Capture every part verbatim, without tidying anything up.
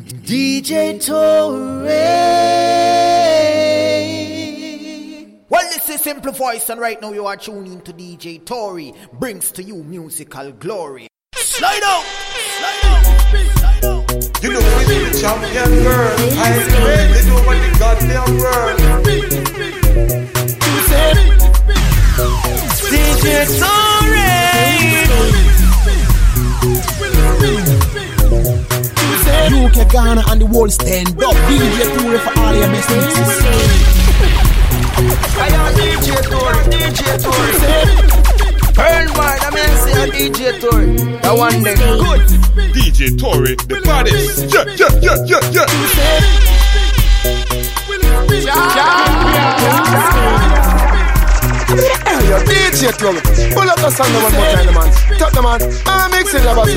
D J Tory. Well, this is Simple Voice, and right now you are tuning to D J Tory. Brings to you musical glory. Slide out! Slide out! Slide out! You know we need the champion girl. I ain't ready to do what the goddamn world. D J Tory. U K, Ghana and the world stand up. D J Tory for all your messages. I am D J Tory, D J Tory. Pearl man, I mean say a D J Tory. That one day good. D J Tory, the baddest. Yeah, yeah, yeah, yeah, yeah. Hey, yo, D J Tory. Pull up the song one more time, man. Top the man. I'm mixing the bass.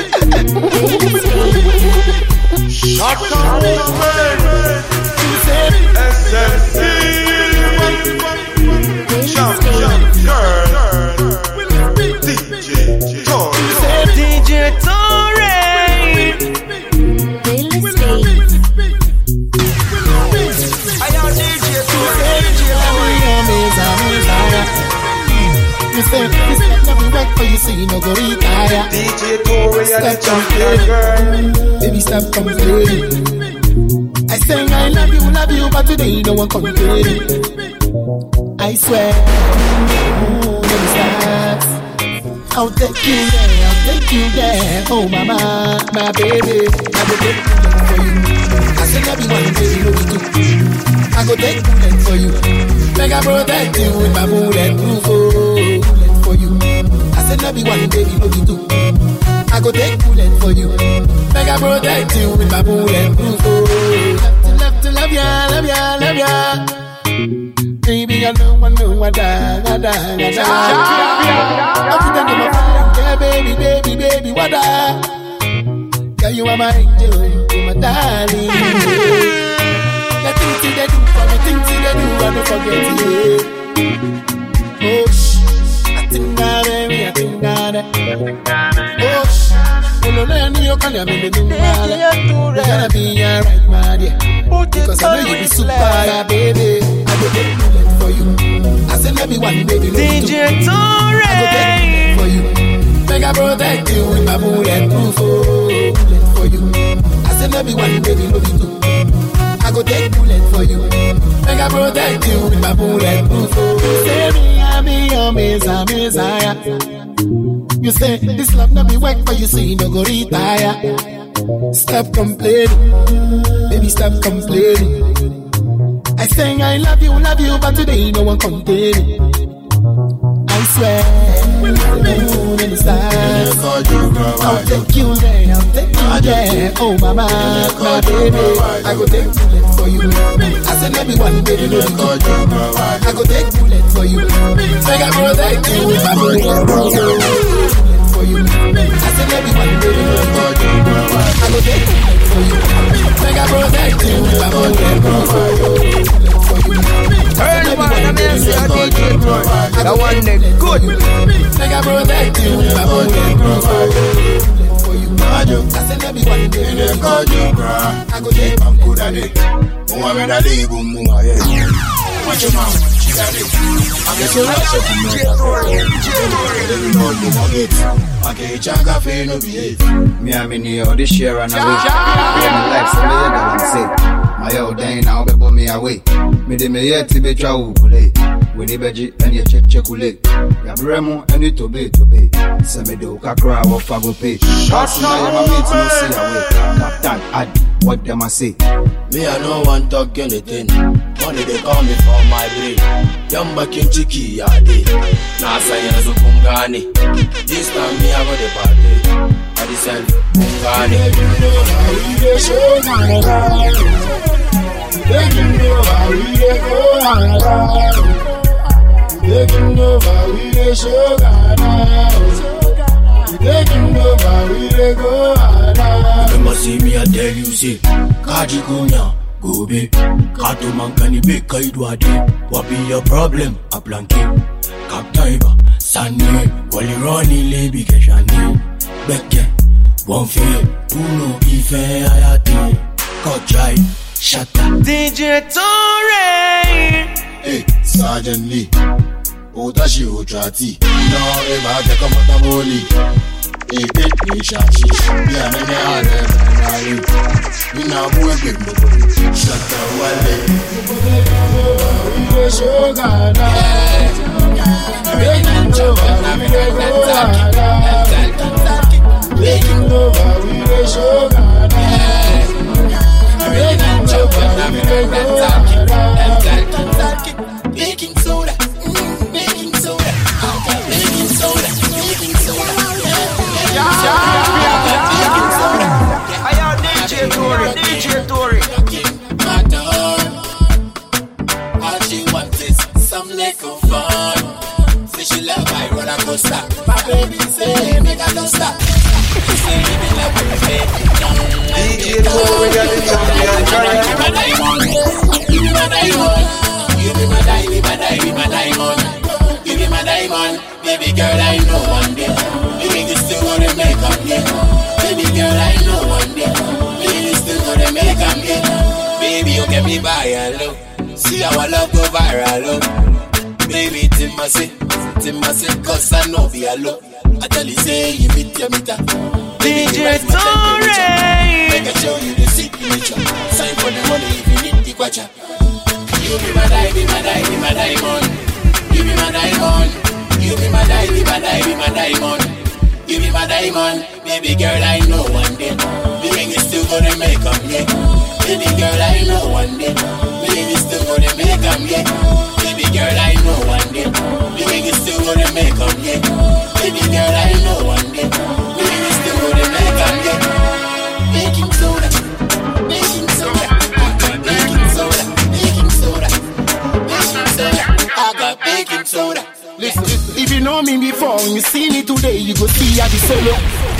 Shut down the man. S M C. Champion girl. D J Tory. D J Tory. I am D J Tory. You say this never work for you, so you no go retire. D J Tory and the champion girl. Baby, stop complaining. I say I love you, love you, but today no one complaining. I swear, oh, let me start. I'll take you there, I'll take you there. Oh, mama, my baby, I go take bullet for you. I say love you one day, you know me too. I go take bullet for you. Make I protect you with my bulletproof. Oh, bullet for you. I say love you one day, you know me too. I go take bullet for you. Make I protect you with my bulletproof. Oh, love to love ya, love ya, love ya. Baby, I know, I know, I die, I die, I die. I'm pretending my friend, yeah, baby, baby, baby, what die? Yeah, you are my angel, you my darling. The things they do for me, things they do, I don't forget you. Oh, shh, I think I baby, I think I oh, shh. Oh, no, no, no, you can't have me, you're gonna be alright, my dear. Because I know you be super, yeah, baby. I go take bullet for you. I said maybe one baby, D J Tory. I go take bullet for you. Make I protect you with my bulletproof. Oh, bullet for you. I said maybe one baby, love you too. I go take bullet for you. Make I protect you with my bulletproof. Oh, say me, I be your messiah, messiah. You say this love not be work for you, so you no go retire. Stop complaining, baby, stop complaining. I say I love you, love you, but today no one complaining. I swear, oh, let me start. I'll take you there, I'll take you there. Oh, mama, my baby, I go take bullet for you. I said maybe one baby, no you. I go take bullet for you. Make I protect you with my bullet for you. I said maybe one baby, no you. I go take bullet for you. Make I protect you with my bullet for you. Turn man, I mean say a D J Tory. That one day good. Make I protect you with my bullet for you. I said maybe one day, I go take one good at it. Oh, I'm in a league, boom, boom, yeah. Watch your mouth, she's at it. I guess you're right, she's D J Tory. D J Tory, let me know you want it. I can't check a fee, no be it. Me, I'm in here this year and away. Me and my life, so me, I don't say. My old day now, be put me away. Me, de me yet to be chow, kule. We need veggie and you check, check, kule. Ya bremo and you to be, to be. Say me do, kakra, what I go pay. That's my mate, no see away. Captain, Adi, what them I say? Me, I no one talk anything. Money they call me for my brain. Yamba kinchiki ya day. Nasa yanzu kungani. This time me I got the party. I decide kungani. You know how we dey show Canada. Taking over, we dey go Canada. Taking over, we dey show Canada. Taking over, we dey go Canada. You must see me, I tell you, say, Kaji Kunya. Go be, Kato Mankani be Kaidwadi. What be your problem? A blanket, Kaptaiba, Sunny, Wally Ronnie, Lady Keshani, Becky, one fear, Uno, Ife, Ayati. Shut up. D J Tory. Hey, Sergeant Lee. Otashi Otrati. No, ever get come out of Boli. Hey, get me shashi. Yeah, me me all them. We now boy big no. Shut up, Wale. We show God. Breaking over, we Breaking over, we show God. Breaking over, we Baking soda, baking soda, baking soda, baking soda. Baking soda. I am D J Tory, D J Tory. All she wants is some little fun. Say she love my roller coaster. My baby say make her don't stop. She say give me love with baby. D J Tory, you're the champion. Give me my diamond. Give me my diamond. Give me my diamond, my diamond, my diamond. Give me my diamond. Baby girl, I know one day baby you still gonna make up, yeah. Baby girl, I know one day baby you still gonna make up, yeah. Baby, you get me by hello. See our love go viral, oh. Baby, Timasi, Timasi, cause I know be alone. I tell you, say, you meet your meter. D J Tory. Make I show you the signature. Sign for the money if you need the quacha. You be my die, be my die, be my diamond. You be my diamond. You be my die, be my die, be my diamond. You be my diamond. Baby girl, I know one day baby, you still gonna make up, yeah. Baby girl, I know one day baby, you still gonna make up, yeah. Baby girl, I know one day baby, you still gonna make up, yeah. Baby girl, I know one day baby, you still gonna make up, yeah. Baking soda, baking soda, baking soda, baking soda, baking soda. I got baking soda. Listen, if you know me before, when you see me today, you go see I be solo.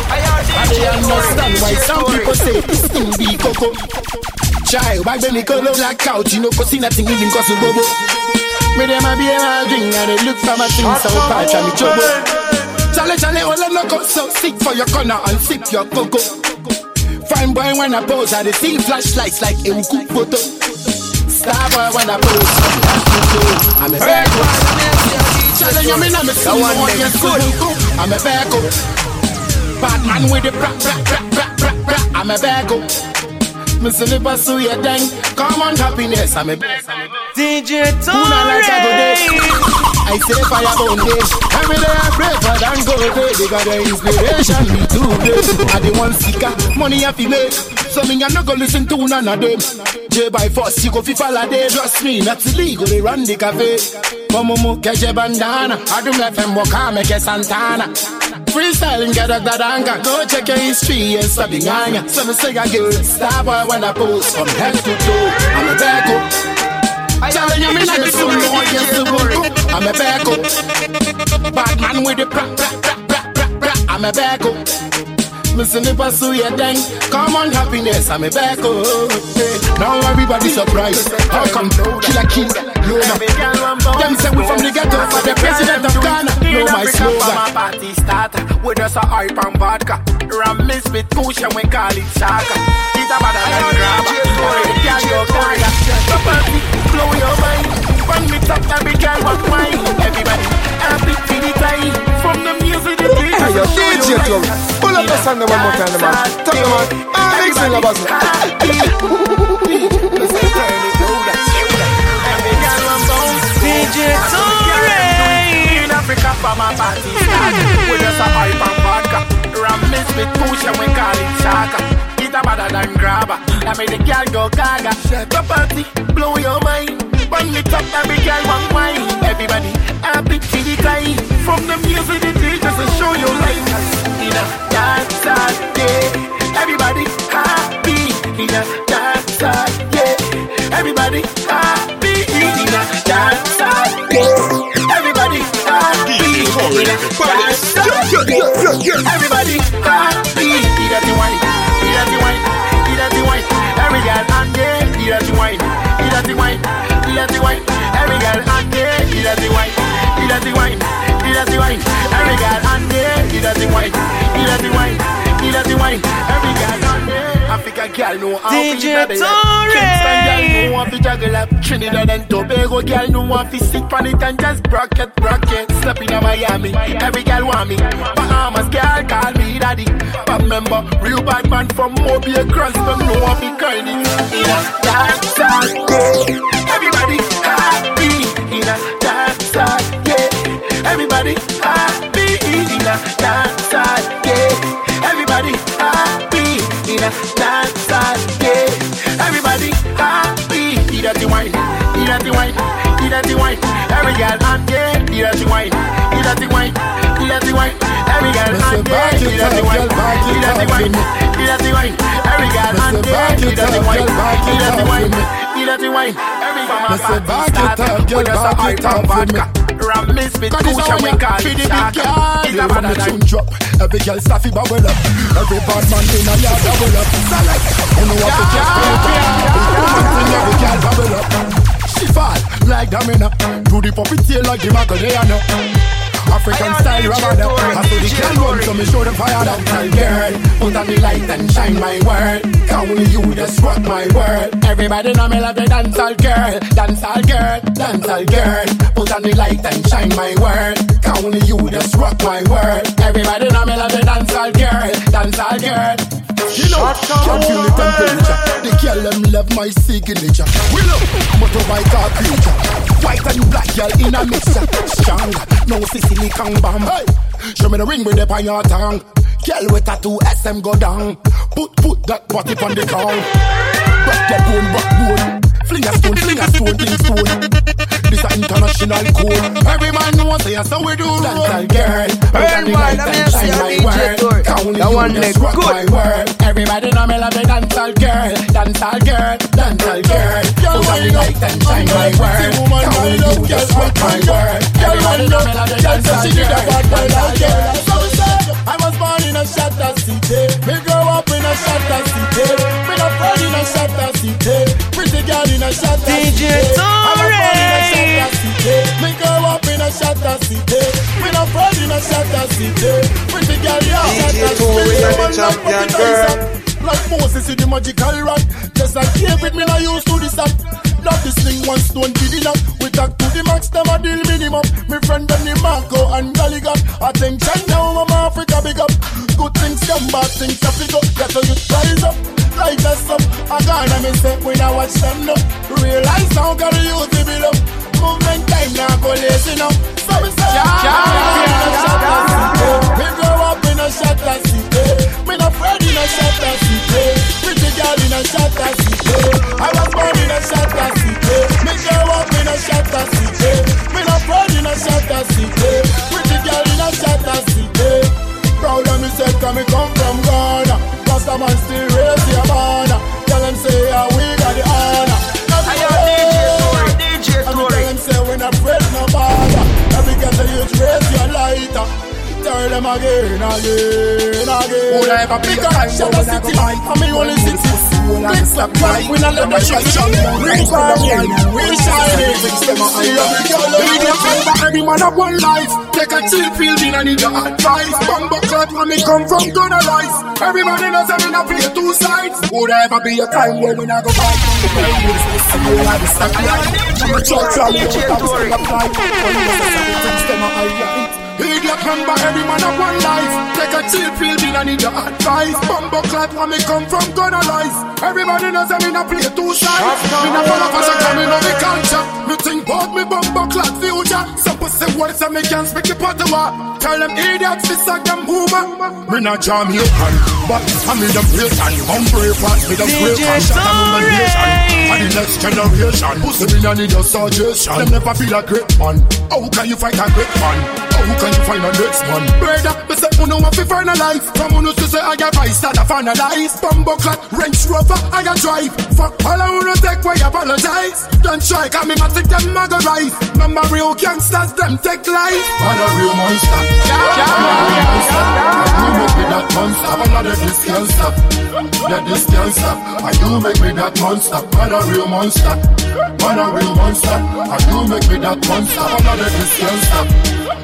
I don't understand why some people say this thing be coco. Child, back then they call up like couch, you know, cause see nothing even cause a bobo. Me them a be a drink and they look for my things so far, try me trouble. Chale chale, all I know come so sick for your corner and sip your cocoa. Fine boy when I pose, I they see flashlights like a cook photo. Star boy when I pose, I'm a bad boy. Challenge you, me now me see no one gets good. I'm a baggo. Batman with the bra bra bra bra bra bra. I'm a baggo. Me see the pursue your thing. Come on happiness. I'm a baggo. D J Tory. I say fire on day. Every day I pray for them go day. They got the inspiration me too day. I the one seeker. Money I fi make. So me I no go listen to none of them. J by force you go fi follow them. Trust me, not illegal they run the cafe. Momo keje bandana. I do left and walk out make a Santana. Freestyling get a dadanga. Go check your history and stop the gang. So me say I get star boy when I post from head to toe. I'm a baggo. Telling you me not the soul, no one gets the book. I'm a baggo. Batman with the bra bra bra bra bra bra. I'm a baggo. Missing the pursue your thing. Come on happiness, I'm a baggo. Now everybody surprised. How come killer kill? Lona. Them say we from the ghetto for the president of Ghana. Know my slogan. My party starter with us a hype and vodka. Ram miss with push and we call it shaka. It's a bad and grabber. Already can't go carry. The party blow your mind. When we talk every girl want mine. Everybody happy for the time. From the music the beat. Hey yo, D J Tory, pull up the song one more time, man. Tell me, man, I'm mixing about it. D J Tory. In Africa for my party started with us a hype and vodka. Ram miss with push and we call it shaka. It's a better than grabber. That made the girl go gaga. The party blow your mind. When we talk every girl want wine. Everybody happy to the time. From the music the teachers will show you life. In a dance yeah. Everybody happy. In a dance yeah. Everybody happy. In a dance yeah. Everybody happy. In a dance yeah. Everybody happy. Eat at the wine. Eat at the wine. Eat at the wine. Every girl and yeah. Eat at the wine. Eat at the wine. Eat at the wine. Every girl and yeah. Eat at the wine. Eat at the wine. Eat at the wine. Every girl and yeah. Eat at the wine. Eat at the wine. Eat at the wine. Every girl and yeah. Africa Jamaica girl know how D J to Tory. Kingston girl know how to juggle up. Trinidad and Tobago girl know how to sit on it and just rock it, rock it. Step in Miami, every girl want me. Bahamas girl call me daddy. But remember, real bad man from Mobile across them know how to kind it. In a dance yeah. Everybody happy in a dance yeah. Everybody happy in a dance yeah. Everybody happy in a dance yeah. Everybody happy. Eat that wine, eat that wine, eat that wine. Every girl on yeah, eat that wine, eat that wine, eat that wine. Every girl on yeah, eat that wine, eat that wine, eat that wine. Every girl on yeah, eat that wine, eat that wine, eat that wine. Every girl on vodka. Ram miss with Gucci we call it Shaka. It's a bad tune drop. Every girl staffy bubble up. Every bad man in a yard bubble up. Select. You know what to get every girl bubble up. She fall like Damina. Do the puppy tail like the Macarena. African style Ramada. I saw the girl run so me show them fire down. Girl, put on the light and shine my world. Only you just rock my world. Everybody know me love the dancehall girl. Dancehall girl, dancehall girl. Put on the light and shine my world. Only you just rock my world. Everybody know me love the dancehall girl. Dancehall girl. You know, can't feel the temperature. The girl them love my signature. We love motorbike car creature. White and black girl in a mixture. Strong, no Sicily kang bam. Hey, show me the ring with the on your tongue. Girl with tattoo S M go down. Put put that body on the ground. Back your bone, back bone. Fling a stone, fling a stone, fling stone. This a international code. Every man knows say so we do. Dancehall girl, Burn wine, I'm here see a D J Tory. That one leg good. Everybody know me love the dancehall girl. Dancehall girl, dancehall girl. Put on the light and shine my world. Only you just rock my world. Everybody know me love the dancehall girl. I was born in a shatter city. Me grow up in a shatter city. Me not born in a shatter city. Pretty girl in a shatter D J city. Tory. I was born in a shatter city. Me grow up in a shatter city. Me not born in a shatter city. Pretty girl in a shatter city. D J Tory, the champion girl. Like Moses in the magical rock. Just like David, me not used to this act. Love this thing one stone big enough. We talk to the max, them a deal minimum. Me friend them the Marco and Gallagher. Attention now, I'm Africa big up. Good things come, bad things have to go. Get to you rise up, like us up. I gonna me say when I watch them now. Realize now gotta use the build up. Movement time now go lazy now. So me say, me grow up in a shatter city. Me not afraid in a shatter city. Pretty girl in a shatter city. I was born in a shatter city. Me grow up in a shatter city. Me not afraid in a shatter city. Pretty girl in a shatter city. Proud of me say 'cause me come from Ghana. Cause the man still raise your banner. Tell them say yeah, we got the honor. I am D J Tory, D J Tory. Tell them say we not afraid no bother. Every girl say you raise your lighter. Tell them again, again, again. Would I ever be a time when I go by? I mean only city. Big slap right, we not let the shine. Ring for me, we shining. See every girl, every man have one life. Take a chill pill, me I need your advice. Bumbo clot when me come from gonna rise. Everybody knows I'm in a play two sides. Would I ever be a time when we not go by? The playlist is see you like the stack line. I'm a truck from you, I'm still a fly. When you say something, them I write. Idiot member, every man have one life. Take a chill pill, me I need your advice. Bumbo clot when me come from gonna rise. Everybody knows I'm in a play two sides. Me not follow fashion, come in on the culture. Me think about me bumbo clot future. Some pussy words and me can't speak the pot of war. Tell them idiots, this a them boomer. Me not Jamaican, but I'm in the place and I'm brave part with the brave passion and nomination. And the next generation, pussy me not need your suggestion. Them never feel a great man. How can you fight a great man? How can you find a next man? Brother, me say you know what fi find a life. From who knows to say I got vice that I find a life. Bumbo clock, Range Rover, I got drive. Fuck all I wanna take why you apologize. Don't try, cause me matic them I go rise. Remember real gangsters, them take life. I'm a real monster. I'm a real monster. You make me that monster. I'm not let this can't stop. Let this can't stop. And you make me that monster. I'm a real monster. I'm a real monster. And you make me that monster. I'm not let this can't stop.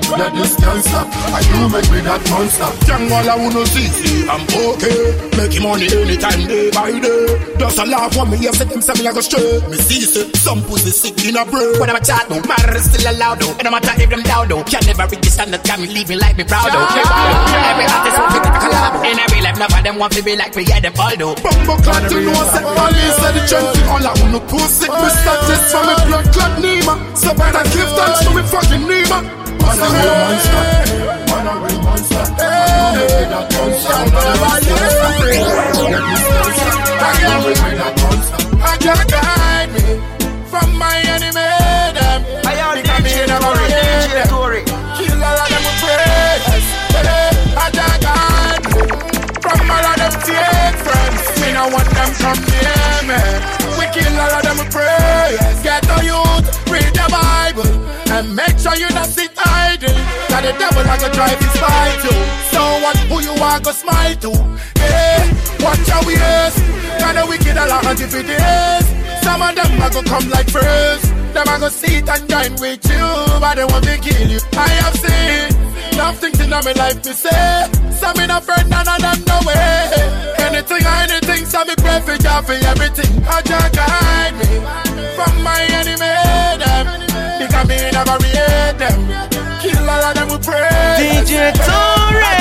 that this can't stop. I do make me that monster. Young all I wanna see, I'm okay. Making money anytime, day by day. Just a laugh when me hear say them say me I go straight. Me see say some pussy sick in a brain. When I'm a chat though, matter is still allowed though. And no matter if them down though, can never reach the standard, can me leaving like me proud though. Every artist want to get a collab. In every life, none of them want to be like me, yeah them all though. Bumbo clot, you know set police at the trendy. All I wanna pussy, me start this from me blood clot Nima. So better give thanks to me fucking Nima. Man a real monster, man a real monster. Hey, that monster, I can't guide me from my enemy. Them, I am D J Tory, D J Tory. Kill all of them with praise. I can't guide me from all of them fake friends. Me no want them come near me. We kill all of them with praise. Get the youth, read the Bible, and make sure you not sit idle. That the devil I go drive his fight to. So what, who you are go smile to? Hey, watch your ways. Got the wicked all a hundred for days. Some of them are go come like first. Them are go sit and dine with you, but they want to kill you. I have seen enough things in my life to say. Some in a friend, none of them no way. Anything, anything, some me pray for job for everything. I just guide me from my enemy. Them because me never read them. Kill all of them with praise. D J Tory.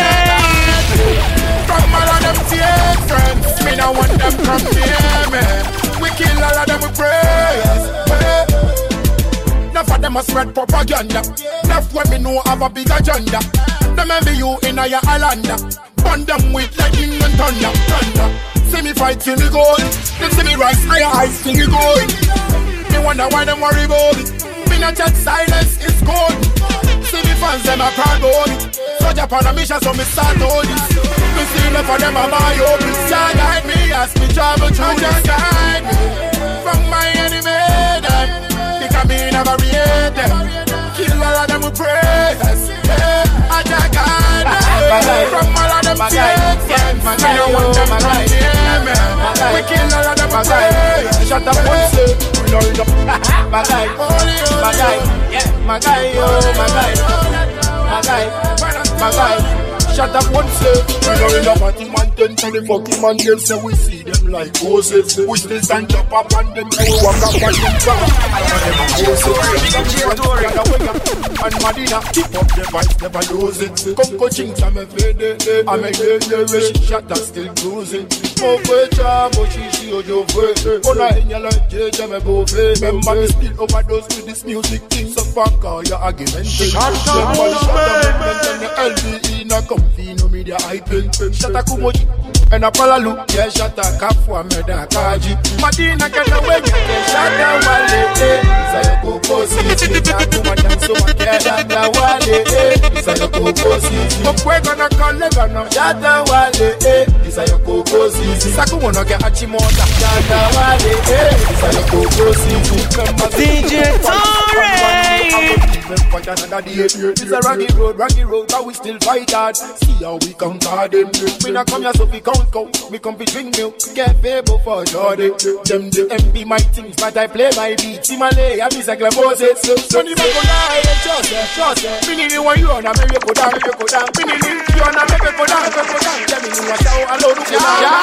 From all of them fake friends, me no want them come near me. We kill all of them with praise. Enough of them a spread propaganda. Enough when me know have a big agenda. Them envy you in a your island. Burn them with lightning and thunder, thunder. See me fight till me goal. Them see me rise higher heights till me goal. Me wonder why them worry about it. Me not just silence, it's cold. See me fans them a proud about it. So Japan a mission so me start all this. Me see enough of them a buy up. Just guide me as me travel through. Just guide me from my enemy. Them because me never read them. Kill all of them with praise. Yeah, I just guide me from all of them fake friends. Me no want them to hear me. We kill all of them with praise. Shut up one say, we know it up. My guy, my guy, yeah, my guy, oh my guy, my guy, my guy. Shut up one say, we know it up. Party man ten to the fucking man them say we see them like horses. We still stand up up and them say we walk up and them down. And Madina, keep up the vibes, never lose it. Come coaching, I'm a fade, I'm a fade, shut up, still cruising. Smoke with charm, but she, she, oh, you're afraid. Oh, I ain't like J J, I'm a buffet. Remember, me still overdose with this music thing. So fuck all your arguments. Shut up, man. L B E, no comfy, no media hyping. Shut up, Kumoji. And a palalu, yeah, shut up, Kafwa, Meda, Kaji. Madina, get away, shut up, Wale, Saya Koko, Sisi, Takuma, Danso, Makeda, Wale, Saya Koko, Sisi. Kokwe, gonna call it, gonna shut up, Wale, Saya Koko, Sisi. Sakumo, no get Achimota, shut up, Wale, Saya Koko, Sisi. D J Tory. It's a rocky road, rocky road, but we still fight hard. See how we conquer them. We not come here so we count count. We come to drink milk, get paid for Jordan. Them the M P my things, but I play my beats. Malay, I miss like Moses. So you make a lie, trust it, trust it. Meaning you want you on a make you go down, make you go down. Meaning you on a make you go down, make you go down. Tell me you want to alone, you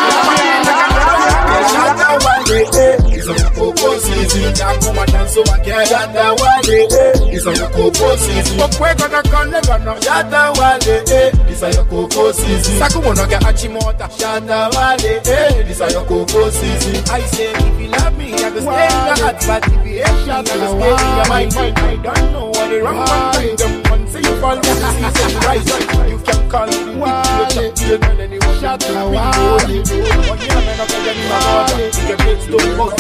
shut down one day. It's a cocoa season. Come and dance so I can't shut down one day. It's a cocoa season. But we're gonna come, we're gonna shut down one day. It's a cocoa season. Sakumo no get Achimota. Shut down one day. It's a cocoa season. I say if you love me, I go stay in your heart. But if you hate me, I go stay in your mind. I don't know what the wrong one bring them. Once you fall, you see the rise. You can call me with you. Shut down one day. Oh yeah, man, I'm gonna get my water. You can make stone box.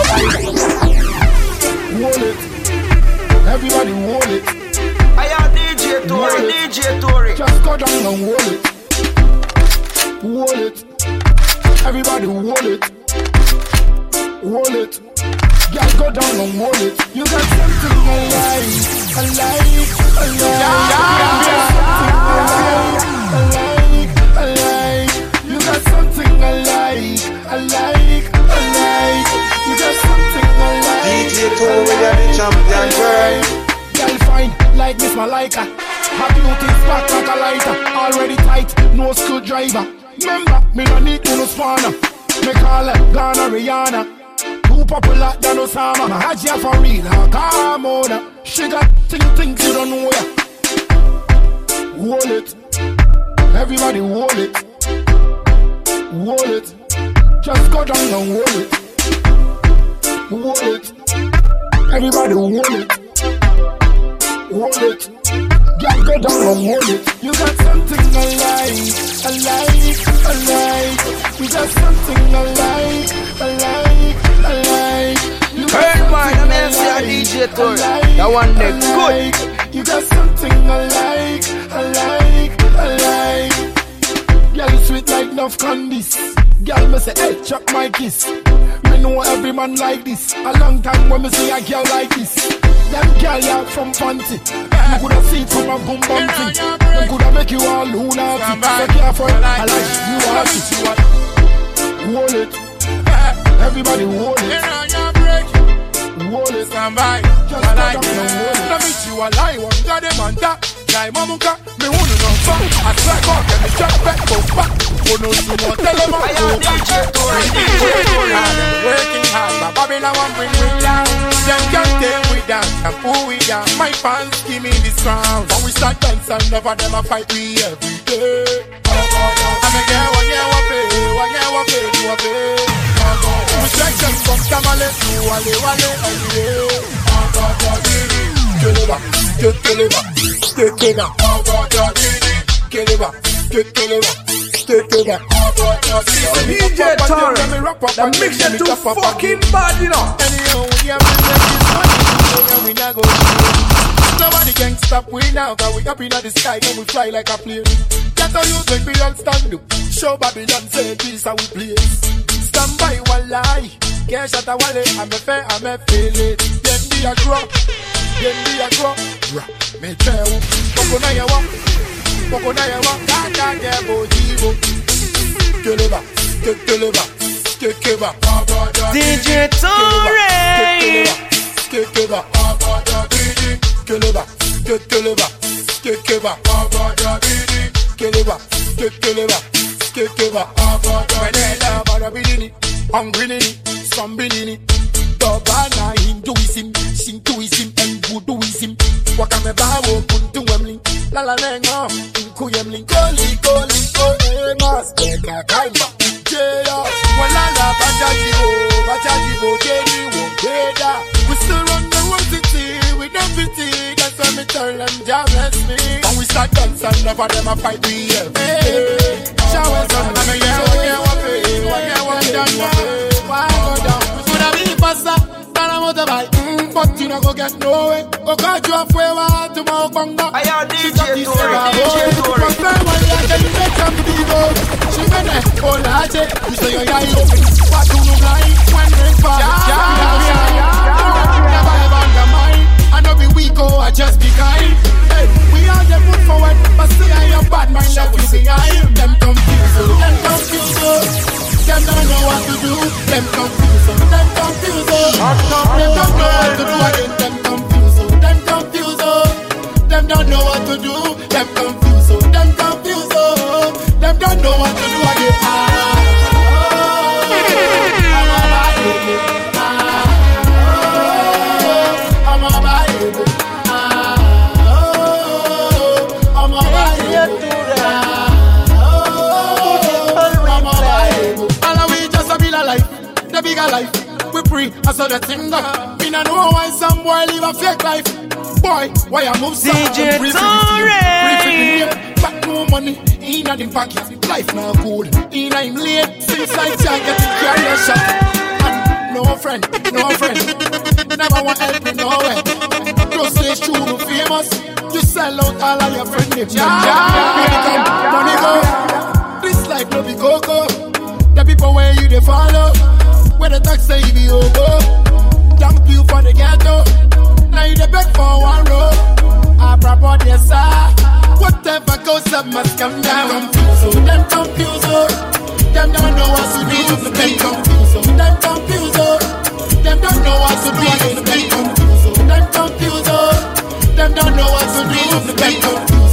Hold it. Everybody hold it. I am D J Tory, D J Tory. Just go down and hold it. Hold it. Everybody hold it. Hold it. Just go down and hold it. You got something I like, I like, I like. I like, you got something I like, I like, I like. You got something I like. D J Tory, you're the champion, girl. Girl fine, like Miss Malika. Have you things back like a lighter? Already tight, no screwdriver. Remember, me no need to no spanner. Me call her Ghana Rihanna. Too popular than Osama. My Hajia for real, her calm on. She got thing things you don't know ya. Hold it. Everybody hold it. Hold it. Just go down and hold it. Hold it. Everybody hold it. Hold it. Girl, go down and hold it. You got something I like, I like, I like. You got something I like, I like, I like. Burn man, I'm here to D J Tory. That one day good. You got something I like, I like, I like. Girl, you sweet like enough candies. Girl, me say, hey, chop my kiss. Me know every man like this. A long time when me see a girl like this. Them girl ya from Fancy. You coulda see it from a boom bum thing. Them coulda make you all lunatic. So careful, I like you want it. Hold it. Everybody hold it. Hold it. Stand by. Just I like it. Let me see you a lie. One got them on top. Guy mamuka, me wanna know fuck. I swear God, get me drop back, go back. Oh no, you won't tell them I am D J Tory, D J Tory. Working hard, but Babylon won't bring me down. Them can't take we down, and pull we down. My fans give me this crown. But we start dancing, never them a fight we every day. I'm a girl, one year one pay, one year one pay, two a pay. We strike them from Tamale to Wale Wale every day. Get it back, get it back, get it back. Get it back, get it back, get it back. D J Tory, that mix it too fucking bad, you know. Anyhow, we have been making money, we not go. Nobody can stop we now, cause we up in the sky and we fly like a plane. That's how you make me understand you. Show Babylon say this how we play. Stand by one lie, can't shut a wallet. I'm a fair, I'm a feel it. Then be a drop. Then be a drop, me tell you, Boko na yawa, Boko na yawa, Kaka Gebo Jibo, Keleba, Keleba, Keleba, D J Tory, Keleba, Keleba, Keleba, Keleba, Keleba, Keleba, Keleba, when they love Arabini, Hungry, Sambini, Dobana, Hinduism, Shintoism, and Voodooism. Wakame Bawo, Puntu Wemling, Lala Nengo, Kuyemling, Koli, Koli, Koli, Master, Kaima, Jaya, Walala, Bajajibo, Bajajibo, Jenny, Wogeda. We still run the world city with everything. That's why me tell them, Jah bless me. When we start dancing, never them a fight we every day. Showers on the air, one year, one pay, one year, one done, why go down? But you not go get nowhere. Go catch you off where I to my bongo. I am D J Tory, D J Tory. She been there, oh laje. You say you're young, what you look like when they fall. Never ever undermine. I know be weak, oh I just be kind. Hey, we all get put forward, but still I am bad mind that we behind. Them confused, them confused. Them don't know what to do. Them confused, them confused. Them don't know what to do again. Them confused, them confused. Them don't know what to do. Them confused, them confused. Them don't know what to do again. I'm a baby. I'm a baby. The bigger life, we free, I saw the thing that me no know why some boy live a fake life. Boy, why I move so D J Tory, back no money, in a dim pocket. Life now cool, in a him late. Since I can't get the carrier shot. And no friend, no friend, never want help me nowhere. Don't stay true, famous. You sell out all of your friends. Yeah, yeah, money go. This life no be coco. The people where you they follow, where the tax say you be over. Dump you for the ghetto. Now you they beg for one row. I proper yes sir. Whatever goes up must come down. Confused, them confused. Them don't know what to do. Them confused, them confused. Them don't know what to do. Them confused, them confused. Them don't know what to do. Them confused.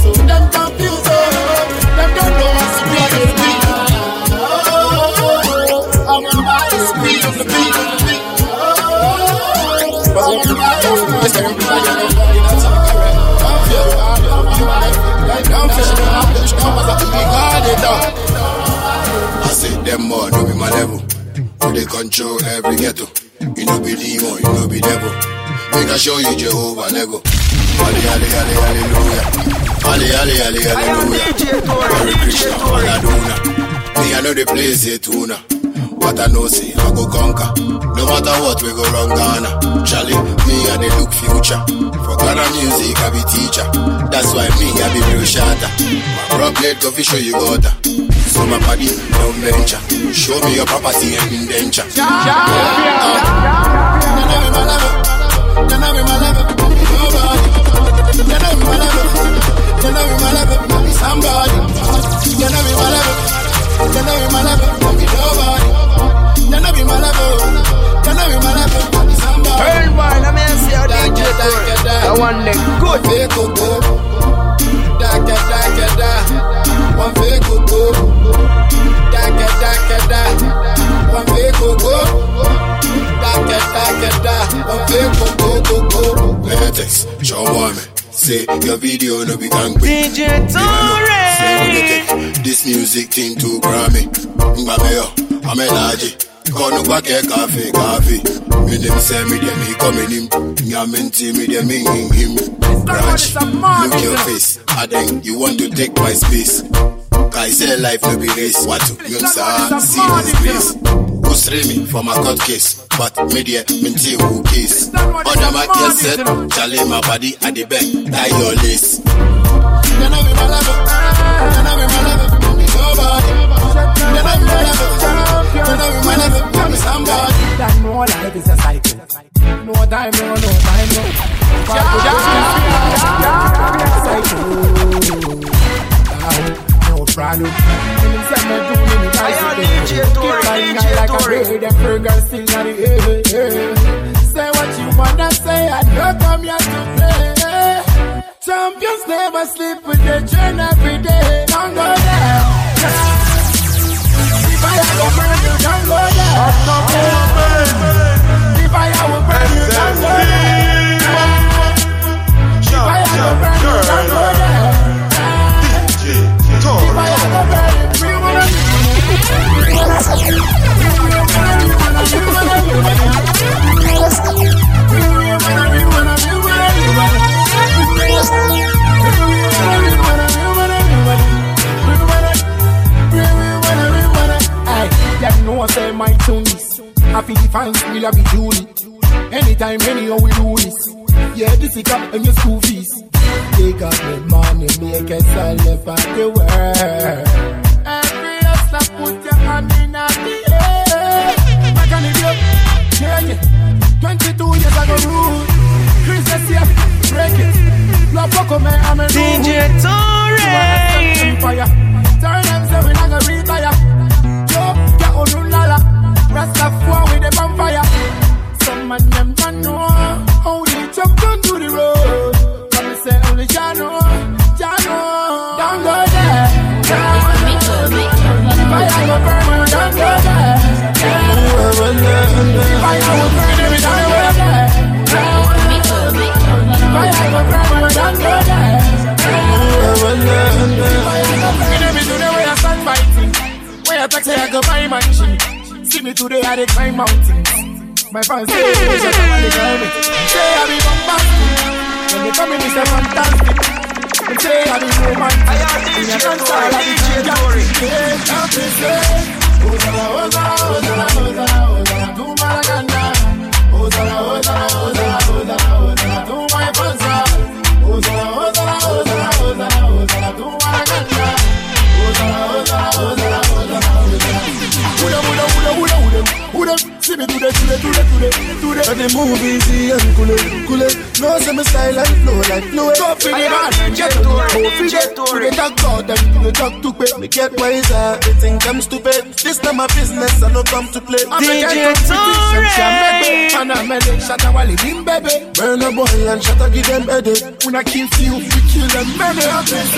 some more, no be my level. They control every ghetto. You know be demon, you know be devil. Make I show you Jehovah Lego. Ali, ali, ali, hallelujah. Ali, ali, ali, hallelujah. Hare Krishna, Maradona. Me, I know the place here tuna. But I know say I go conquer. No matter what we go wrong Ghana. Charlie, me I dey look future. For Ghana music I be teacher. That's why me I be real shatter. My bro plate go fi show you gutter. So my body don't venture. Show me your property and indenture. Yeah, uh, you know me my level. You know me my level. Nobody. You know me my level. You know me my level. Somebody. You know me my level. You know me my level. Nobody. You know me my level. You know me my level. Somebody. Pearl Wine, I mean see how D J Tory. I want them good. Da da da da da. One fake go go. Da da da da da. One fake go go. Da da da da da. One fake go go go go. Latex, show me. Say your video no be can quick. D J Tory. Say this music thing to Grammy. Mbame yo, I'm a large. Gonna go get coffee, coffee. Me them say me them me coming him. Nyamenti me them me him him. Branch, look your face. I think you want to take my space. I say life no be race. What to you say? See this place. Who stray me for my court case? But media minty who case. Under my case set, Charlie my body at the back. Tie your lace. You know me my level. You know me my level. Nobody. You know me my level. You know me my level. Tell me somebody. That no life is a cycle. No time, no, no time, no. Cycle. No problem. I am D J Tory, D J Tory. The burger still not the air. Say what you wanna say, I don't come here to play. Champions never sleep with the train every day. Don't go there. If I have a burn, you don't go there. If I have a burn, you don't go there. If I have a burn, you don't go there. If I have a burn, we wanna be. We wanna be. Them know say my tunes. Happy defines will I be Julie. Anytime, anyhow we do this. Yeah, this is up in your school fees. They got the money, make us all live at the world. Every hustler put your hand in the air. I can idiot, yeah, twenty-two years ago rule. Christmas here, break it. Love for me, I'm a D J Tory. Fire. Turn them say we not gonna retire. Joe, get on lala. Rasta four with the vampire. Some man them don't know how they jump down to the road. Come and say only Jano, Jano. Don't go there. If I have a burn, don't go there. If I have a burn, every time I go there. If I have a burn, don't go there. If I have a burn, every day where I stand fighting. Where I say I go buy my machine. See me today at the climb mountain. My fans say they just want to tell me. Say I be bombastic. When they come in, it's a fantastic. They say I be romantic. I am D J Tory, D J Tory. Ozala, ozala, ozala, ozala, ozala, tu maraganda. Ozala, ozala, ozala, ozala, ozala, tu my fansa. Ozala, ozala, ozala, ozala, ozala, tu maraganda. Ozala, ozala, ozala, ozala, ozala. Uda, uda, uda, uda, uda, uda. See me today, today, today, today, today. And the movies and cool it, cool it. No, say me style and flow like flow. Go for I the am man, D J Tory, D J to Tory. the talk about them, to the talk to pay. Me get wiser, everything I'm stupid. This not my business, I no come to play. I'm D a J competition, she a Tory. make and I'm a leg shot a wally him baby. Burn a boy and shut up, give them headache. When I kill you, we kill them many of them.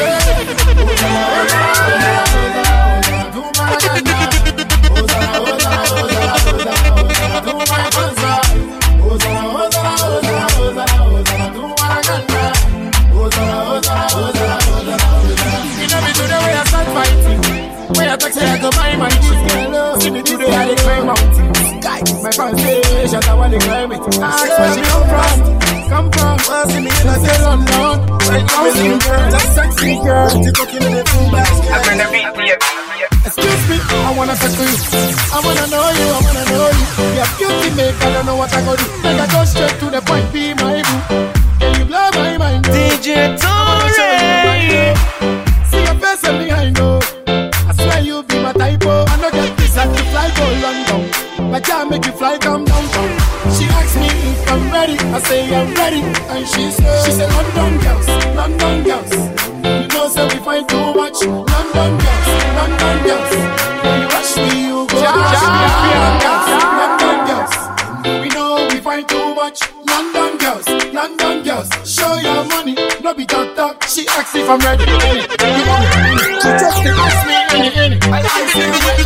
My fans say, shut up while they climb it. Ask where she come from. Come from, well, see me in a say London. Right now, see girl, that sexy girl. She's looking in the full basket. I'm gonna beat me up. Excuse me, I wanna talk to you. I wanna know you, I wanna know you. You're beauty make, I don't know what I go do. Then I go straight to the point, be my boo. Can you blow my mind? D J Tory. See your face on me, I know. I swear you be my typo. I know get this at the fly go London. I can't make you fly come downtown. She asks me if I'm ready. I say I'm ready. And she says, she said London girls, London girls. You know say we find too much. London girls, London girls. When you rush me, you go rush me. London girls, London girls. We know we find too much. London girls, London girls. Show your money, no be talk talk. She asks if I'm ready. You want me? She just asks me any any. I say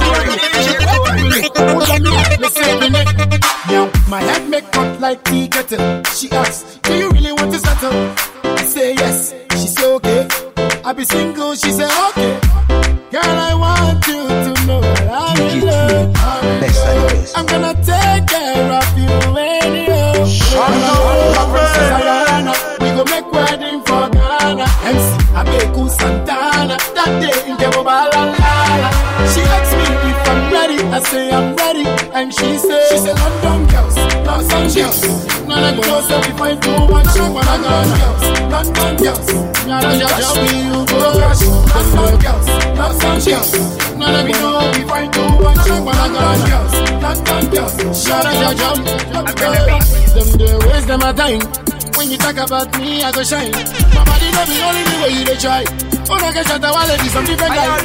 now my head make cut like tea kettle. She asks, do you really want to settle? I say yes. She say okay. I be single. She say okay. Girl, I want you to know that I'm in love. I'm in love. I'm gonna take care of you anyhow. We go make wedding for Ghana. M C Abeku Santana. That day in Kebobala. She asks me if I'm ready. I say I'm ready. And she says, she said London girls, London girls. None of girls that we find too much. London girls, London girls. None of girls we you go rush. London girls, London girls. None of you know we find too much. London girls, London girls. Shut up your jump. Them they waste them a time. When you talk about me, I go shine. My body don't be only the way you they try. Oh, I get shot a while, ladies, some different guys.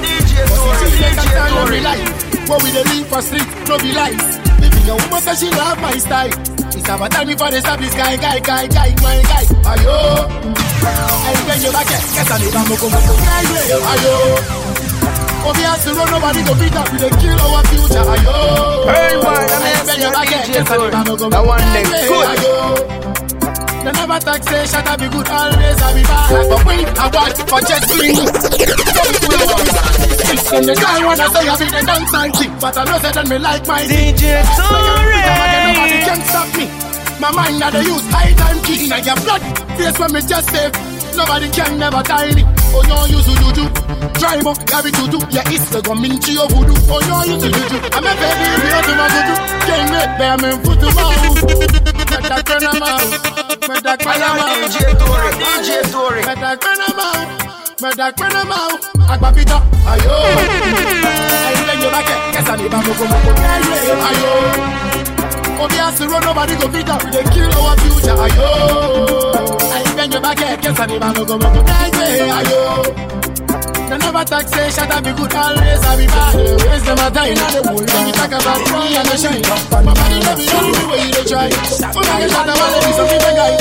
What we dey live for street, no be lies. Living a woman say she love my style. It's about time before they stop this guy, guy, guy, guy, my guy. Ayo, I bend your back, get on the bamboo, come on, ayo. Obi has to run, nobody go beat up, we dey kill our future. Ayo, Hey man, I'm bend your back, get on the bamboo, come that on, one day good. Ayo. They never talk say shut up, be good, always I be bad. But when I want for just bring in the guy wanna say I be the dance and kick, but I know that me like my D J Tory. Nobody can stop me. My mind not the use high time key in your blood. Face when me just save. Nobody can never tie me. Oh no, you to do do. Drive up, you be to do. Yeah, it's the gominchi of voodoo. Oh no, you to do do. I'm a baby, we are to my voodoo. Can't make bear me foot to mouth. Met that friend of mine. Met that friend of mine. D J Tory, D J Tory. Met that friend of mine. Met that friend of mine. Agbapita, ayo. Ayo, then you back it. Yes, I need a moko moko. Ayo. Obi has to run, nobody go beat up. They kill our future. Ayo. Ayo, then you back it. Yes, I need a moko moko. Ayo. They never talk say shut up, be good, always I be bad. Waste them a time in the world. When you talk about me and the shine, my body love you, only way you try. When I get shut up, I'll be some people guy.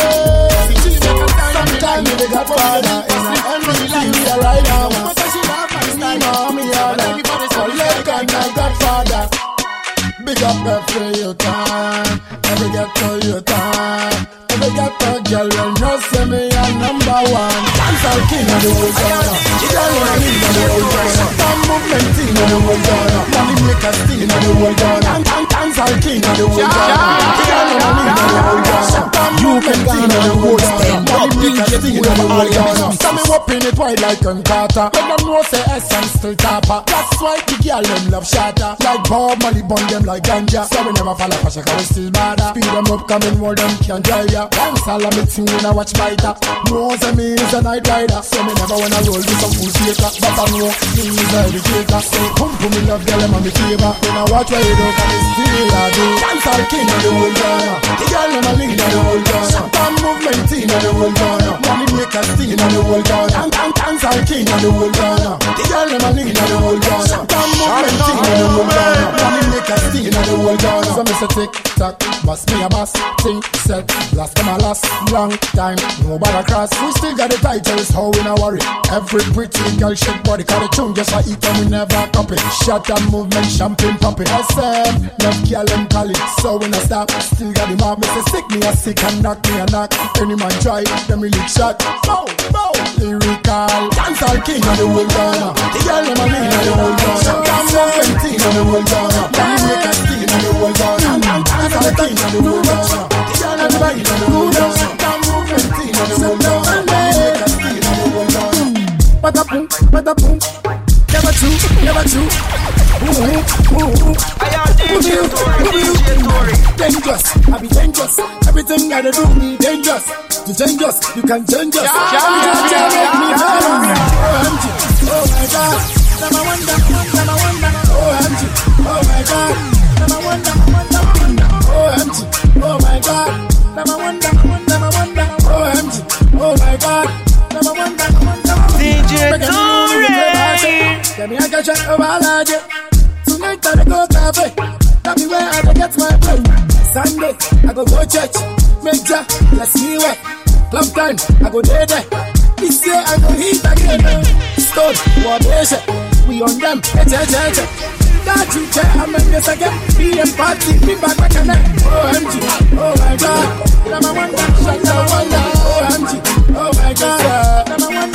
Sometimes you the Godfather, and I'm really like me right now. Me, mommy, and I'm collect and my Godfather. Big up every your time, every get to your time. Every get to girl, you know say me a number one. Dance all king of the whole Ghana. She don't wanna leave of the whole Ghana. Some movement team of the whole Ghana. Money makers team of the whole Ghana. Dance all king of the whole Ghana. She don't wanna leave of the whole Ghana. You can team of the whole Ghana. Money makers team of the whole Ghana. Some me whopping it wide like a Carter. When them know say S and still tapper. That's why the girl them love shatter. Like Bob Marley bun them like ganja. So we never fall off a shaka, we still bother. Speed them up, coming more them can't drive ya. Dance all of me thing when I watch fighter. Knows me is a night rider. So me never wanna roll with some fool shaker. But I know me is a educator. So come to me love girl, I'm on me favor. When I watch where you do, can you still I do. Dance all king of the whole Ghana. The girl I'm a lead of the whole Ghana. Some movement team of the whole Ghana. Money makers team of the whole Ghana. And dance all king of the whole Ghana. The girl I'm a lead of the whole Ghana. Some movement team of the whole Ghana. Money makers team of the whole Ghana. So me say tick tock, boss me a boss. Think set, last time I last long time. Nobody cross. We still got the titles, how we not worry. Every pretty girl shake body, call the tune just for eat and we never copy. Shut up movement, champagne popping. S M, love girl and call it. So when I stop, still got the mark. Me say sick me a sick and knock me a knock. Any man try, them really shot. Bow, bow, lyrical. Dance all king of the whole Ghana. The girl them a lean of the whole Ghana. Come on, seventeen of the whole Ghana. Come make a steam of the whole Ghana. Dance all king of the whole Ghana. The girl them a lean of the whole Ghana. Come on, seventeen of the whole Ghana. Make a steam of the whole Ghana. Bada boom, bada boom. Never true, never true. Ooh, ooh, ooh. I am D J Tory, D J Tory. Dangerous, I be dangerous. Everything I do me dangerous. You dangerous, you can change us. You just can't make me famous. O M G, oh my God. Number one, number one, O M G, oh my God. Number one, number one, O M G, oh my God. Number one, number one, O M G, oh my God. Number one, number one, D J Tory. Let me get check over large. Tonight I go cafe. Tell me where I get my play. Sunday I go go church. Major, let's see what. Club time I go there there. This year I go hit again. Stone, what is it? We on them. Hey, hey, hey, hey. That you care, I'm in this again. Be a party, be back back and O M G, oh my God. Number one, shut the wonder. O M G, oh my God. Number one,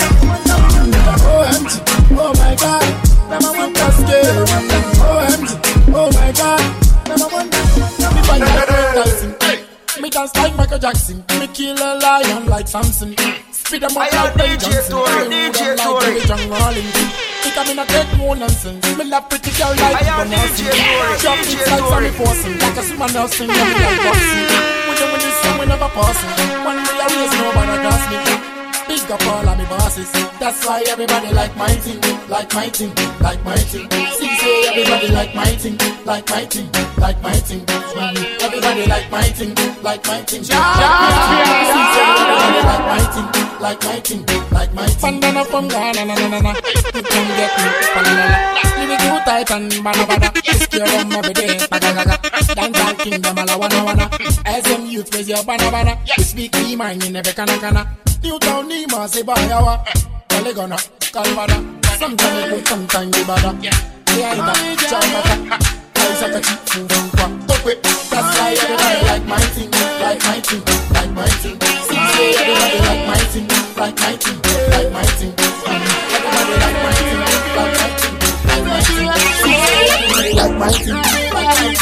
O M G, oh my God. Number one, cascade. O M G, oh my God. Number one, me find that dancing. Me dance like Michael Jackson. Me kill a lion like Samson. Speed them up like Ben Johnson. D J Tory, D J Tory. Think I'm in a dead more nonsense. Me love pretty girl like I am D J Tory, drop D J it like Tory. Sammy Forson. Like a Simon Nelson, yeah, me like boxing. When you win this song, we never passing. One day I raise nobody gas me. Big up all of me bosses. That's why everybody like my thing, like my thing, like my thing. See, say everybody like my thing, like my thing, like my thing. Everybody like my thing, like my thing. See, say everybody like my thing, like my thing, like my thing. Bandana from Ghana, na na na na. You can get me, bandana. Leave it too tight and bada bada. Scare them every day, baga gaga. Dance all kingdom, all I wanna wanna. As them youth raise your banana. We speak E mind in every kana kana. Newtown, Nima, say by our Polygon, Calvada. Sometimes you good, sometimes you bada. Yeah, that's China. I said that you move quick. That's why everybody like my thing, like my thing, like my thing. See, say everybody like my thing, like my thing, like my thing. Everybody like my thing, like my thing, like my thing. See, say everybody like my thing, like my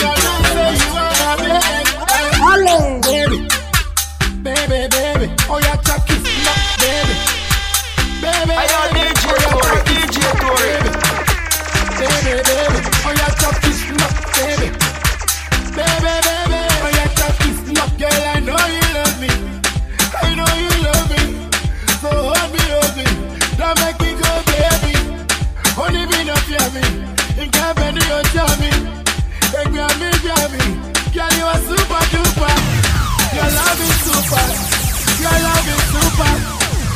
thing. Hello, baby, baby, baby. Oh, yeah, chuck it. Baby, baby, I am D J Tory, D J Tory. Baby, baby, oh yeah, chop this nut, baby. Baby, baby, oh yeah, chop this nut, girl. I know you love me, I know you love me. So hold me, hold me, don't make me go, baby. Only me not fear me, you can't bend your tummy. Hey, grab me, grab me, girl, you are super duper. Your love is super, your love is super.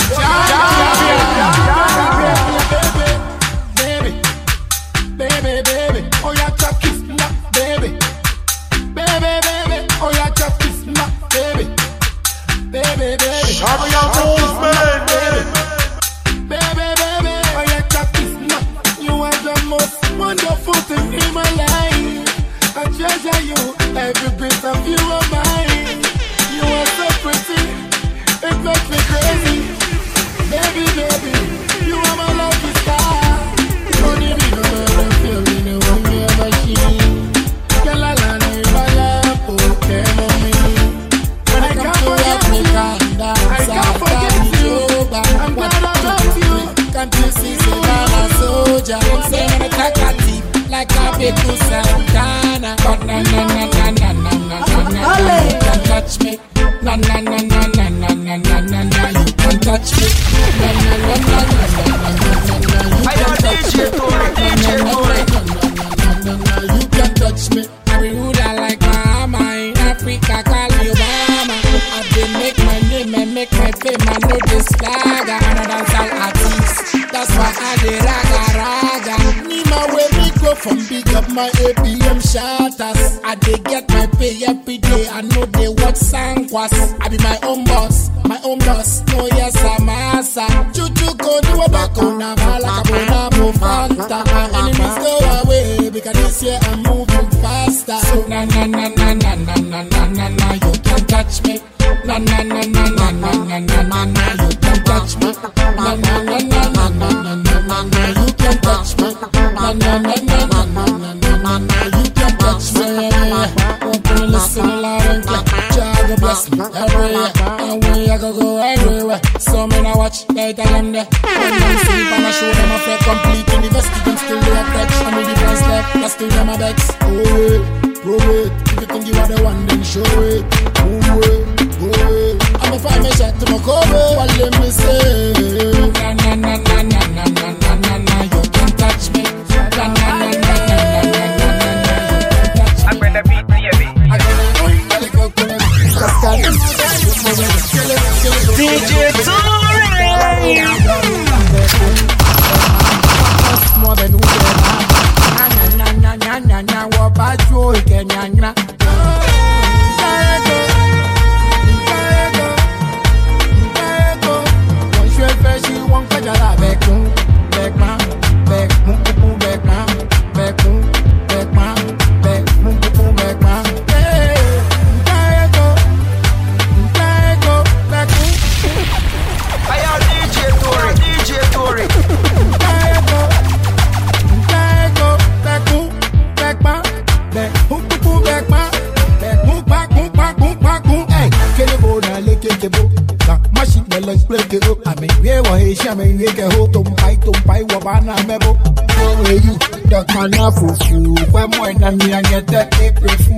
Baby, baby, baby, oh yeah, chop kiss nut, baby, baby, baby, oh yeah, chop kiss nut, baby, baby, baby, Shout out movement, baby, baby, baby, oh yeah, chop kiss nut. You are the most wonderful thing in my life. I treasure you, every bit of you are mine. You are so pretty, it makes me crazy. Baby, baby, you are my lucky star. You don't need me no more, feel me no one me ever seen. Girl, I learn you my love, okay, mommy. When I come to Africa, I can't forget you. I'm gonna love you. Can't you see, say I'm a soldier. I'm saying I'm a talkative, like a big Santana. But na na na na na na na na na. You can't touch me. Na na na na na na na na na na. You can't touch me. Na na na na na na na na na. You can't touch me. Na na na na na na. You can't touch me. I be ruler like Mama in Africa, call me Obama. I dey make my name and make my fame. I know this lager. I'm a dancehall artist. That's why I dey raga raga. Nima where me go from big up my A B M shatters. I dey get my pay every day. I know they watch Sankwas. I be my own boss, my own boss. No yes I'm asa. Chuchu go do a back on a bala kabona mo fanta. My enemies go away because this year I'm moving faster. So na na na na na na na na na. you can't touch me. Na na na na na na na na na na, you can't touch me. Na na na na na na na na na, you can't touch me. Na na na na na na na na na, you can't touch me. Open and listen loud and clear. Jah go bless me everywhere, and we I go go everywhere. So me now watch later than there. When them sleep and I show them a fake complete investigation, still they a catch. I'm in the first step, I still them a vex. Oh wait, go wait. If you think you are the one, then show it. Oh wait, go wait. I'ma find my shot to my cover. What let me say? Na na na na na na na na na na. You can't touch me. Na na na na na na na na na. I'm gonna beat me, baby. I'm gonna go to the D J Tory. More than who na na na na na na. What about you? Can you na? I mean, we were here, I mean, we can hold them fight, them fight, what I know. Where you, the kind of fool, when more than me, I get that April fool.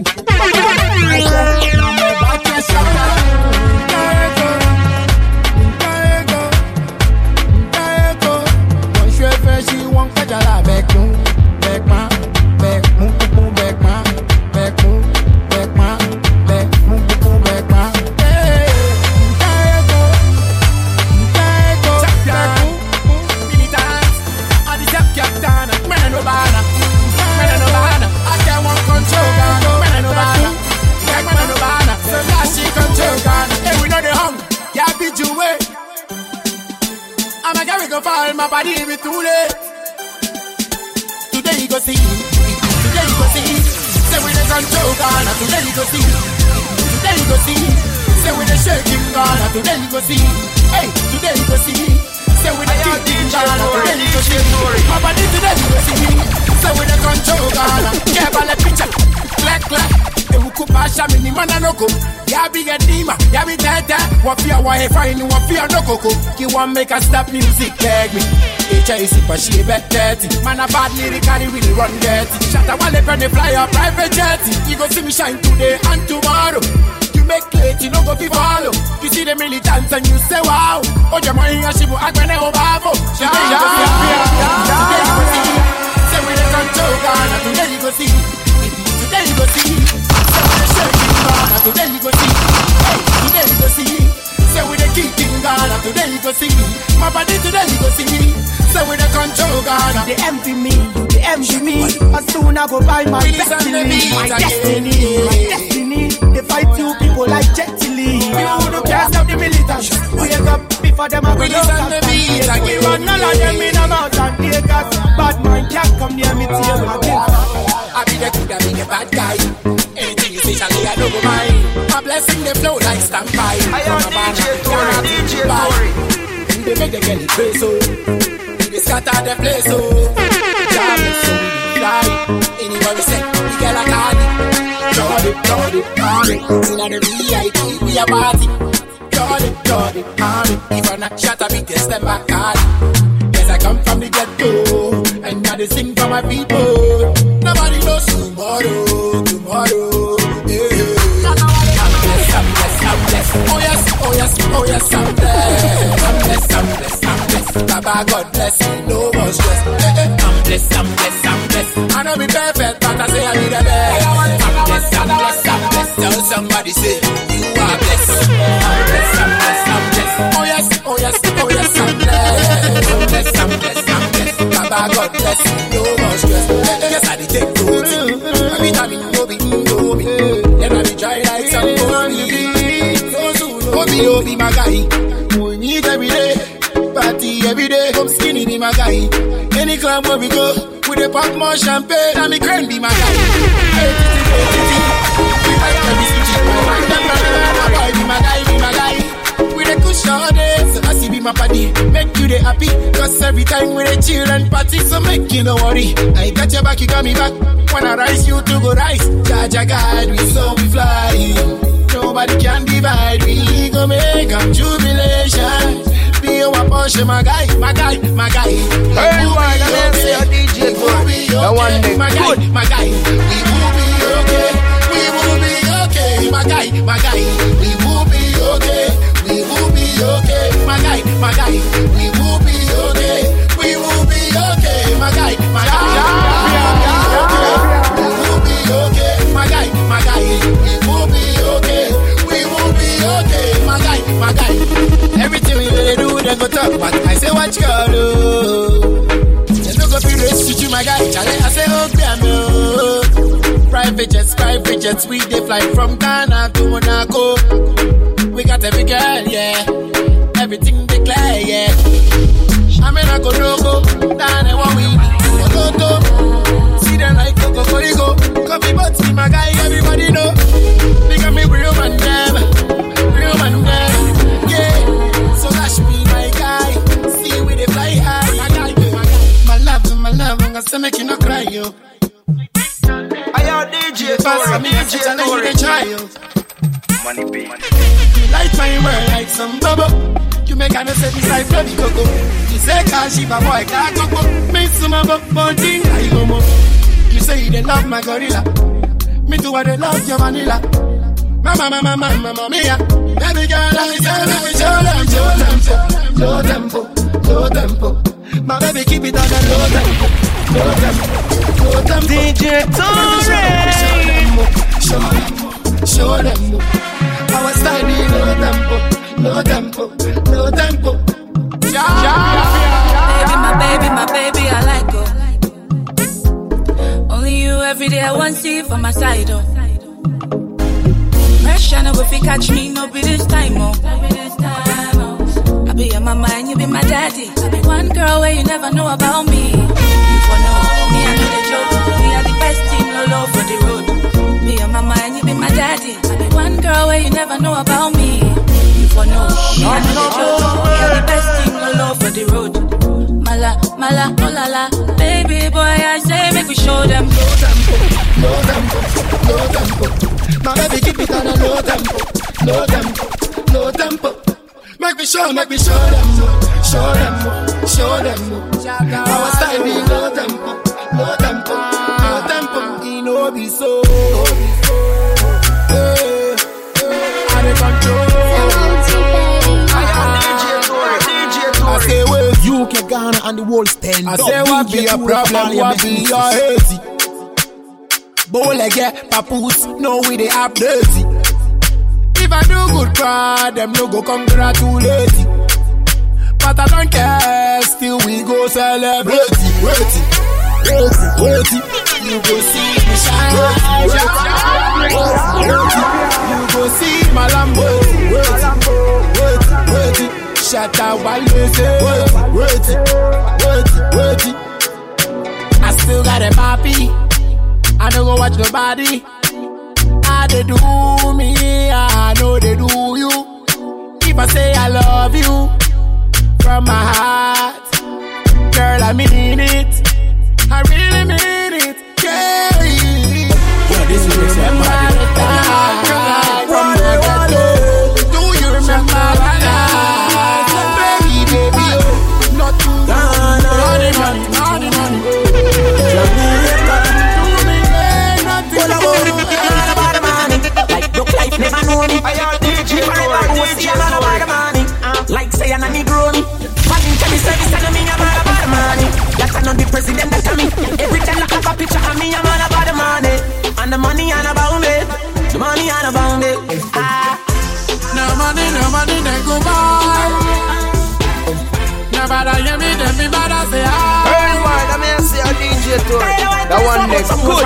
My body be too late. Today you go see, today you go see. Say with the control Ghana, today you go see. Today you go see. Say with the shaking Ghana, today you go see. Hey, today you go see. Say with the kicking Ghana, today you go see. My body today you go see. Say with the control Ghana, yeah, but let picture, clack clack. Kupasha mini mana no go. Ya be a dima, ya be tata. What fear why find you what fear no go. You want make us stop music beg me. H I C but she bet dirty. Man a bad lyrically really run dirty. Shut up while they pen fly a private jet. You go see me shine today and tomorrow. You make late, you no go be follow. You see the militants and you say wow. Oh your money and she will act when they over. Today you go see. Today you go see. Say we the control Ghana. Today you go see. Today you go see. Today you go see, hey, today you go see. Say with the kicking Ghana, today you go see. My body today you go see. Say with the control Ghana. They envy me, they envy me. As soon I go buy my destiny, my destiny, my destiny. They fight you people like Jet Li. You who can't stop the militants. Wake up before them I go look at me. I give one all of them in a mouth and take us. Bad man can't come near me till I kill. I be the good, I be the bad guy. Anything you say, Charlie, I don't go mind. My blessing, they flow like standby. I am D J Tory, D J Tory. They make the girl play so. They scatter the place so. Jam it so we fly. Anybody say, we get like Cardi. Jordy, Jordy, Cardi. In the V I P, we a party. Jordy, Jordy, Cardi. If I'm not shut up, we can step back Cardi. Yes, I come from the ghetto. And now they sing for my people. Nobody knows tomorrow, tomorrow, yeah. I'm blessed, I'm blessed, I'm blessed. Oh yes, oh yes, oh yes, I'm blessed. I'm blessed, I'm blessed, I'm blessed. Baba God bless me, no more stress. I'm blessed, I'm blessed, I'm blessed. I know be perfect, but I say I need a best. I'm blessed, I'm blessed, I'm blessed. Tell somebody say, you are blessed. I'm blessed, I'm blessed, I'm blessed. Oh yes, oh yes, oh yes, I'm blessed. I'm blessed, I'm blessed, I'm blessed. Baba God bless me, no more stress. Yes, I did take food. I be having no be no me. Then I be dry like some money. So soon, Obi Obi my guy. We meet every day, party every day. Come skinny be my guy. Any club where we go, with a pop more champagne, and me grand be my guy. Hey, titi, hey, titi. We like every city, my my body, make you the happy. Cause every time we dey chill and party, so make you no worry. I got your back, you got me back. When I rise, you to go rise. Jaja guide we, so we fly. Nobody can divide, we go make a jubilation. Be a Porsche, my guy, my guy, my guy. Hey, why the man say a D J Tory? The one day, my guy, my guy. We will be okay, we will be okay. My guy, my guy. We will be okay, we will be okay. My guy, my guy. We will be okay, we will be okay. My guy, my guy. We will be okay, my guy, my guy. We will be okay, we will be okay. My guy, my guy. Everything we really do, they go talk, but I say what you gotta do. They no go be race to you, my guy. I say okay, I know. Private jets, private jets, we they fly from Ghana to Monaco. We got every girl, yeah. Everything they clear, yeah. I mean I go no go, down and what we go go. See them like go go go go. Coffee but see my guy, everybody know. They got me real man them, real man them, yeah. So lash me my guy, see we they fly high. My guy, my guy, my love, my love, I'm gonna make you not cry, yo. I am D J Tory, D J Tory. Child. Money be. Light my world like some bubble. You make an set inside bloody cocoa. You say cause she a boy can't cocoa. Me some of a bunting I go mo. You say they love my gorilla. Me too I they love your vanilla. Mama, mama, mama, mama, mia. Baby girl, I say, low tempo, low tempo, low tempo. My baby keep it on a low tempo, low tempo, low tempo. D J Tory. Show them, show them. Our style is low tempo, low tempo, low tempo. Yeah, yeah. Baby, my baby, my baby, I like her. Only you every day I want to see for my side, oh. Pressure, no if you catch me, no be this time, oh. I be your mama and you be my daddy. I be one girl where you never know about me. You for know, me I know the joke. We are the best team, no low for the road. Be your mama and you be my daddy. I be one girl where you never know about me. You for know, me I know the joke. We are the best team, no low for the road. Mala, mala, oh la la. Baby boy, I say make we show them. Low tempo, low tempo. My baby keep it on a low tempo, low tempo, low tempo. Make me show, make me show them, show them, show them. Our style be low tempo, low tempo, low tempo. He know be so. Hey, hey, I dey control. I say well, U K, Ghana and the world stand I say what be a problem, what be your hazy. Bowlege, papoose, no we they up dirty. If I do good crowd, them no go congratulate. But I don't care, still we go celebrate. Wait, wait, wait, you go see me shine. You go see my Lambo. Wait, wait, wait, shut up while you say. Wait, wait, wait, I still got a papi. I don't go watch nobody. I they do me, I know they do you. If I say I love you from my heart, girl, I mean it. I really mean it, yeah. Yo, this is remember the time from the get-go. Do you remember the time? Baby, baby, oh, not too long. Money, money, money, money. Never know me. I am D J Tory. Like say I'm a Negro. Volunteer me service and me I'm all about the money. That I know the president that tell me. Every time I have a picture of me I'm all about the money. And the money and about me. The money and about me. Ah. No money, no money, then go buy. Nobody hear me, then me bad say ah. Hey, why the man say a D J Tory? That one next good.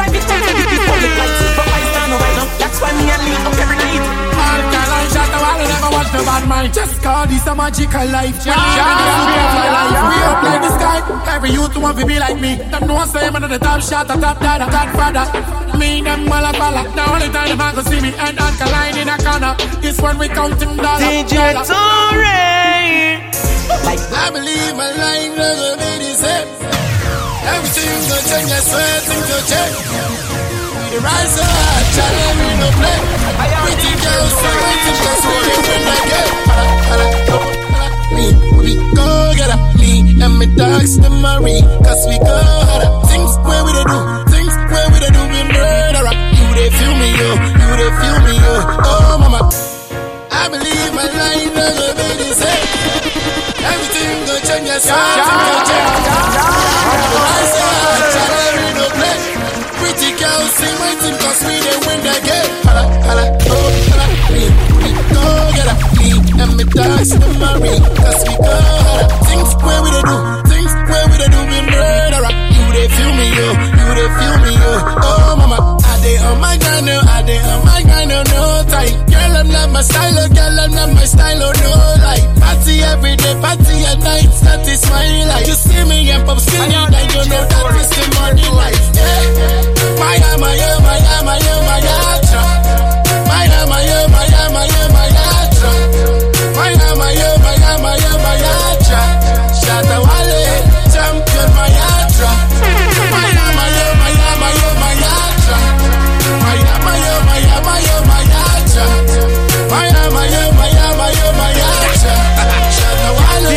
That's why me and me up every night. Alkaline shot the wall, never watch the bad mind. Just call this a magical life. We up like the sky. Every youth want to be like me. Them know say I'm the top shot, the top dada, top father. Me them mala falla. The only time the man can see me and Alkaline in a corner. This one we counting dollars. D J Tory. Like I believe my life never be the same. Everything go change, I swear things go change. We rise so high, challenge me no play. Pretty girls, so I think that's what they win again. Me, we go get up, me and me dogs the marine. Cause we go harder. Things where we they do, things where we they do, we murderer. You they feel me, yo, you they feel me, yo. Oh mama, I believe my life never be the same. Everything go change, yes, everything go change. Rise so high, challenge me no play. Pretty girls sing my team cause we they win the game. Hala, hala, oh, hala, me, we go get up, me and me dogs the marine. Cause we go harder. Things where we they do, things where we they do, we murderer. You they feel me, yo, you they feel me, yo. Oh mama, I they on my grind, no, I they on my grind, no, no time. Girl, I'm not my style, oh, girl, I'm not my style, oh, no like. Party every day, party at night, that is my life. You see me and pop singing, then you know that is the money life. Yeah. Maya, Maya, Maya, Maya, Maya, Maya, Maya, Maya, Maya, Maya, Maya, Maya, Maya, Maya, Maya, Shatta Wale, champion Maya, Maya, Maya, Maya, Maya, Maya, Maya, Maya, Maya, Maya, Maya, Maya, Maya, Maya, Maya, Maya, Shatta Wale,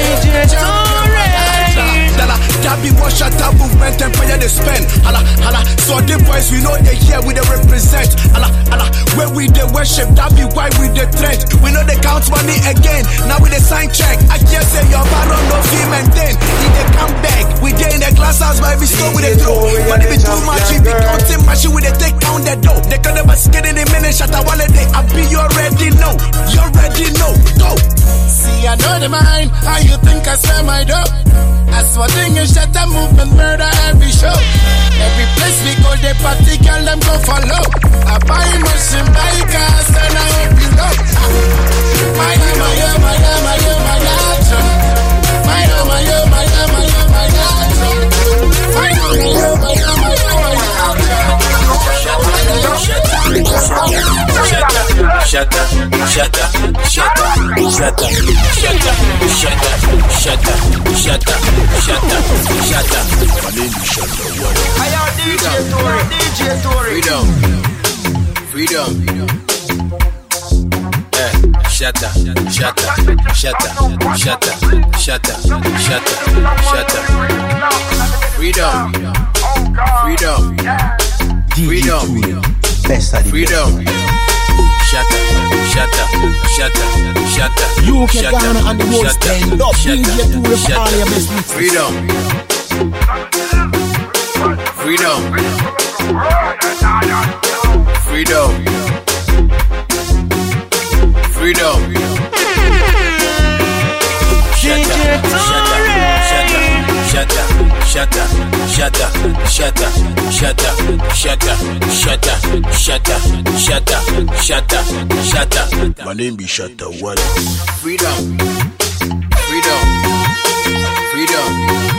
that be what shut up movement and prayer they spend. Hala, hala, so the boys we know they here we they represent. Hala, hala, where we they worship, that be why we they trend. We know they count money again, now we they sign check. I just say your baron no fee maintain. If they come back, we they in the glass house by we store with the throw. But if it's too much, if we counting machine we they take down the dough. They can never skid in the minute, shut a wallet day. I be you already know, you already know, go. See I know the mind, how you think I spend my dough? That's what thing is that I move and murder every show. Every place we go, they party, girl, them go follow. I buy machine, buy cars, and I hope you know. Maya, Maya, Maya, Maya, Maya, Maya, Maya, Maya, Maya, Maya, Maya, Maya, Maya, Shut up, shut up, shut up, shut up, shut up, shut up, shut up, shut up, shut up, shut up. My name is Shatta Wale. I am D J Tory, D J Tory. Freedom, freedom. Eh, shut up, shut up, shut up, shut up, shut up, shut up, shut up. Freedom, freedom, freedom, freedom. Shut up, shut up, shut up, shut up. U K, Ghana and the world stand up. D J Tory for all your best mixes. Freedom, freedom, freedom, freedom. Shut up, shut up, shut up, shut up, shut up, shut up, shut up, shut up, shut up, shut up, shut up, shut up. My name is Shatta Wale. Freedom, freedom, freedom.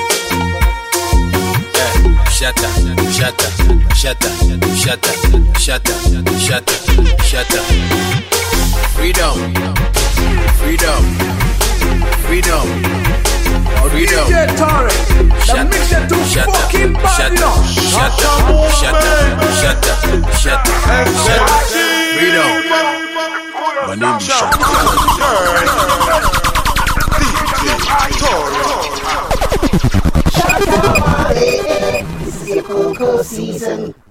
Eh, shut up, shut up, shut up, shut up, shut up, shut up, shut up. Freedom, freedom, freedom, freedom. D J Tory, the mix it too fucking bad, you know. Shut up, shut up, shut up, shut up, shut up. Freedom. My name is Shatta Wale. D J Tory. This is your Coco season.